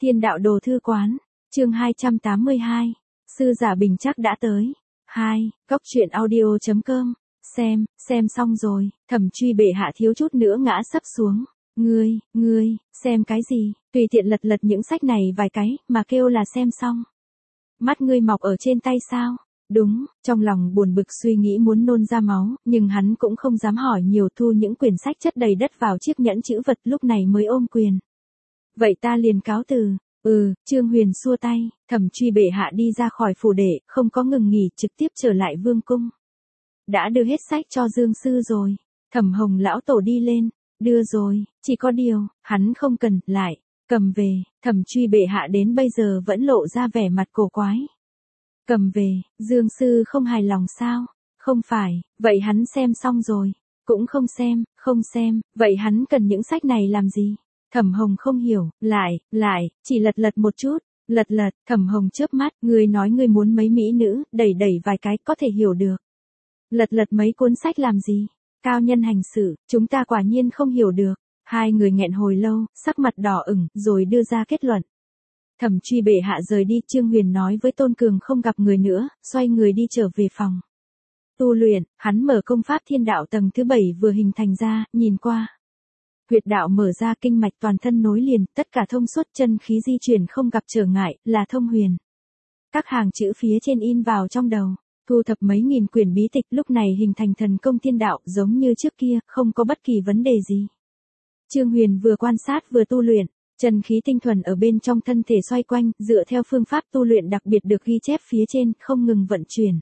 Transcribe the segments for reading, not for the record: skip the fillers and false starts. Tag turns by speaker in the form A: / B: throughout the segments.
A: Thiên đạo đồ thư quán, chương 282, sư giả bình chắc đã tới. 2. Cốc truyện audio.com, xem xong rồi, Thẩm Truy bệ hạ thiếu chút nữa ngã sấp xuống. Ngươi, xem cái gì, tùy tiện lật những sách này vài cái, mà kêu là xem xong. Mắt ngươi mọc ở trên tay sao? Đúng, trong lòng buồn bực suy nghĩ muốn nôn ra máu, nhưng hắn cũng không dám hỏi nhiều, thu những quyển sách chất đầy đất vào chiếc nhẫn chữ vật, lúc này mới ôm quyền. Vậy ta liền cáo từ. Trương Huyền xua tay, Thẩm Truy bệ hạ đi ra khỏi phủ đệ, không có ngừng nghỉ, trực tiếp trở lại vương cung. Đã đưa hết sách cho Dương sư rồi. Thẩm Hồng lão tổ đi lên, đưa rồi, chỉ có điều, hắn không cần, lại cầm về. Thẩm Truy bệ hạ đến bây giờ vẫn lộ ra vẻ mặt cổ quái. Cầm về, Dương sư không hài lòng sao? Không phải, vậy hắn xem xong rồi. Cũng không xem, vậy hắn cần những sách này làm gì? Thẩm Hồng không hiểu, lại, chỉ lật một chút, lật, Thẩm Hồng chớp mắt, ngươi nói ngươi muốn mấy mỹ nữ, đẩy vài cái, có thể hiểu được. Lật mấy cuốn sách làm gì? Cao nhân hành sự, chúng ta quả nhiên không hiểu được. Hai người nghẹn hồi lâu, sắc mặt đỏ ửng, rồi đưa ra kết luận. Thẩm Truy bệ hạ rời đi, Trương Huyền nói với Tôn Cường không gặp người nữa, xoay người đi trở về phòng. Tu luyện, hắn mở công pháp thiên đạo tầng thứ 7 vừa hình thành ra, nhìn qua. Huyệt đạo mở ra, kinh mạch toàn thân nối liền, tất cả thông suốt, chân khí di chuyển không gặp trở ngại, là thông huyền. Các hàng chữ phía trên in vào trong đầu, thu thập mấy nghìn quyển bí tịch, lúc này hình thành thần công thiên đạo, giống như trước kia, không có bất kỳ vấn đề gì. Trương Huyền vừa quan sát vừa tu luyện, chân khí tinh thuần ở bên trong thân thể xoay quanh, dựa theo phương pháp tu luyện đặc biệt được ghi chép phía trên, không ngừng vận chuyển.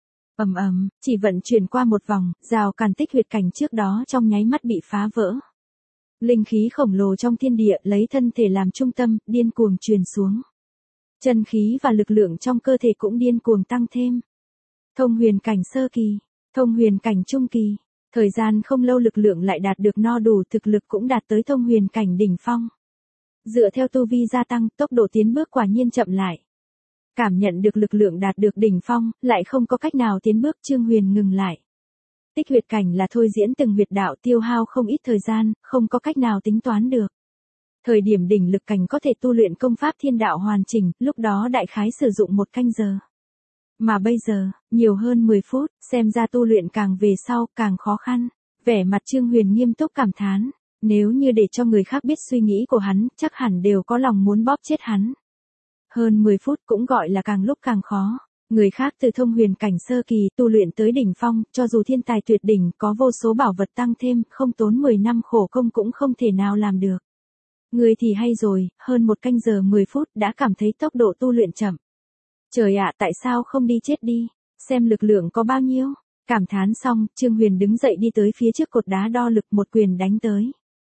A: Chỉ vận chuyển qua một vòng, rào cản tích huyệt cảnh trước đó trong nháy mắt bị phá vỡ. Linh khí khổng lồ trong thiên địa lấy thân thể làm trung tâm, điên cuồng truyền xuống. Chân khí và lực lượng trong cơ thể cũng điên cuồng tăng thêm. Thông huyền cảnh sơ kỳ, thông huyền cảnh trung kỳ, thời gian không lâu lực lượng lại đạt được no đủ, thực lực cũng đạt tới thông huyền cảnh đỉnh phong. Dựa theo tu vi gia tăng, tốc độ tiến bước quả nhiên chậm lại. Cảm nhận được lực lượng đạt được đỉnh phong, lại không có cách nào tiến bước, Trương Huyền ngừng lại. Tích huyệt cảnh là thôi diễn từng huyệt đạo, tiêu hao không ít thời gian, không có cách nào tính toán được. Thời điểm đỉnh lực cảnh có thể tu luyện công pháp thiên đạo hoàn chỉnh, lúc đó đại khái sử dụng 1 canh giờ. Mà bây giờ, nhiều hơn 10 phút, xem ra tu luyện càng về sau, càng khó khăn. Vẻ mặt Trương Huyền nghiêm túc cảm thán, nếu như để cho người khác biết suy nghĩ của hắn, chắc hẳn đều có lòng muốn bóp chết hắn. Hơn 10 phút cũng gọi là càng lúc càng khó. Người khác từ thông huyền cảnh sơ kỳ tu luyện tới đỉnh phong, cho dù thiên tài tuyệt đỉnh, có vô số bảo vật tăng thêm, không tốn 10 năm khổ công cũng không thể nào làm được. Người thì hay rồi, hơn 1 canh giờ 10 phút đã cảm thấy tốc độ tu luyện chậm. Trời ạ, tại sao không đi chết đi, xem lực lượng có bao nhiêu. Cảm thán xong, Trương Huyền đứng dậy đi tới phía trước cột đá đo lực, một quyền đánh tới.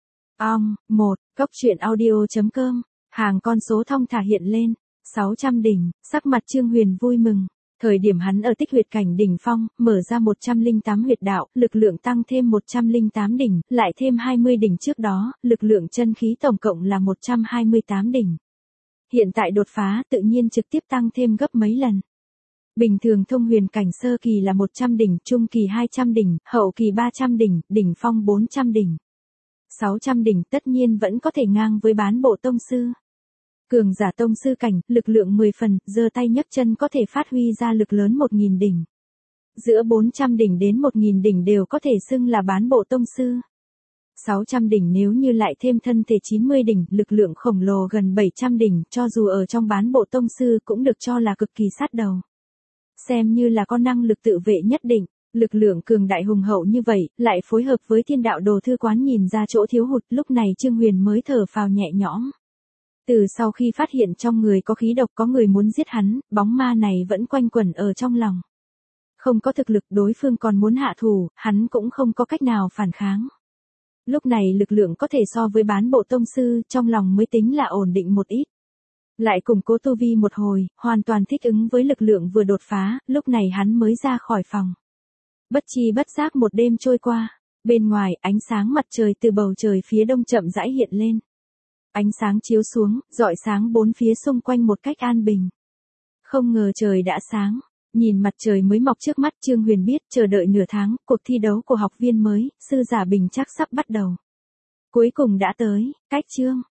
A: Cốc truyện audio.com, hàng con số thong thả hiện lên. 600 đỉnh, sắc mặt Trương Huyền vui mừng. Thời điểm hắn ở tích huyệt cảnh đỉnh phong, mở ra 108 huyệt đạo, lực lượng tăng thêm 108 đỉnh, lại thêm 20 đỉnh trước đó, lực lượng chân khí tổng cộng là 128 đỉnh. Hiện tại đột phá, tự nhiên trực tiếp tăng thêm gấp mấy lần. Bình thường thông huyền cảnh sơ kỳ là 100 đỉnh, trung kỳ 200 đỉnh, hậu kỳ 300 đỉnh, đỉnh phong 400 đỉnh. 600 đỉnh tất nhiên vẫn có thể ngang với bán bộ tông sư. Cường giả tông sư cảnh, lực lượng 10 phần, giơ tay nhấc chân có thể phát huy ra lực lớn 1000 đỉnh. Giữa 400 đỉnh đến 1000 đỉnh đều có thể xưng là bán bộ tông sư. 600 đỉnh nếu như lại thêm thân thể 90 đỉnh, lực lượng khổng lồ gần 700 đỉnh, cho dù ở trong bán bộ tông sư cũng được cho là cực kỳ sát đầu. Xem như là có năng lực tự vệ nhất định, lực lượng cường đại hùng hậu như vậy, lại phối hợp với thiên đạo đồ thư quán nhìn ra chỗ thiếu hụt, lúc này Trương Huyền mới thở phào nhẹ nhõm. Từ sau khi phát hiện trong người có khí độc, có người muốn giết hắn, bóng ma này vẫn quanh quẩn ở trong lòng. Không có thực lực, đối phương còn muốn hạ thủ, hắn cũng không có cách nào phản kháng. Lúc này lực lượng có thể so với bán bộ tông sư, trong lòng mới tính là ổn định một ít. Lại củng cố tu vi một hồi, hoàn toàn thích ứng với lực lượng vừa đột phá, lúc này hắn mới ra khỏi phòng. Bất chi bất giác một đêm trôi qua, bên ngoài ánh sáng mặt trời từ bầu trời phía đông chậm rãi hiện lên. Ánh sáng chiếu xuống, rọi sáng bốn phía xung quanh một cách an bình. Không ngờ trời đã sáng, nhìn mặt trời mới mọc trước mắt, Trương Huyền biết chờ đợi nửa tháng, cuộc thi đấu của học viên mới, sư giả bình chắc sắp bắt đầu. Cuối cùng đã tới, cách chương.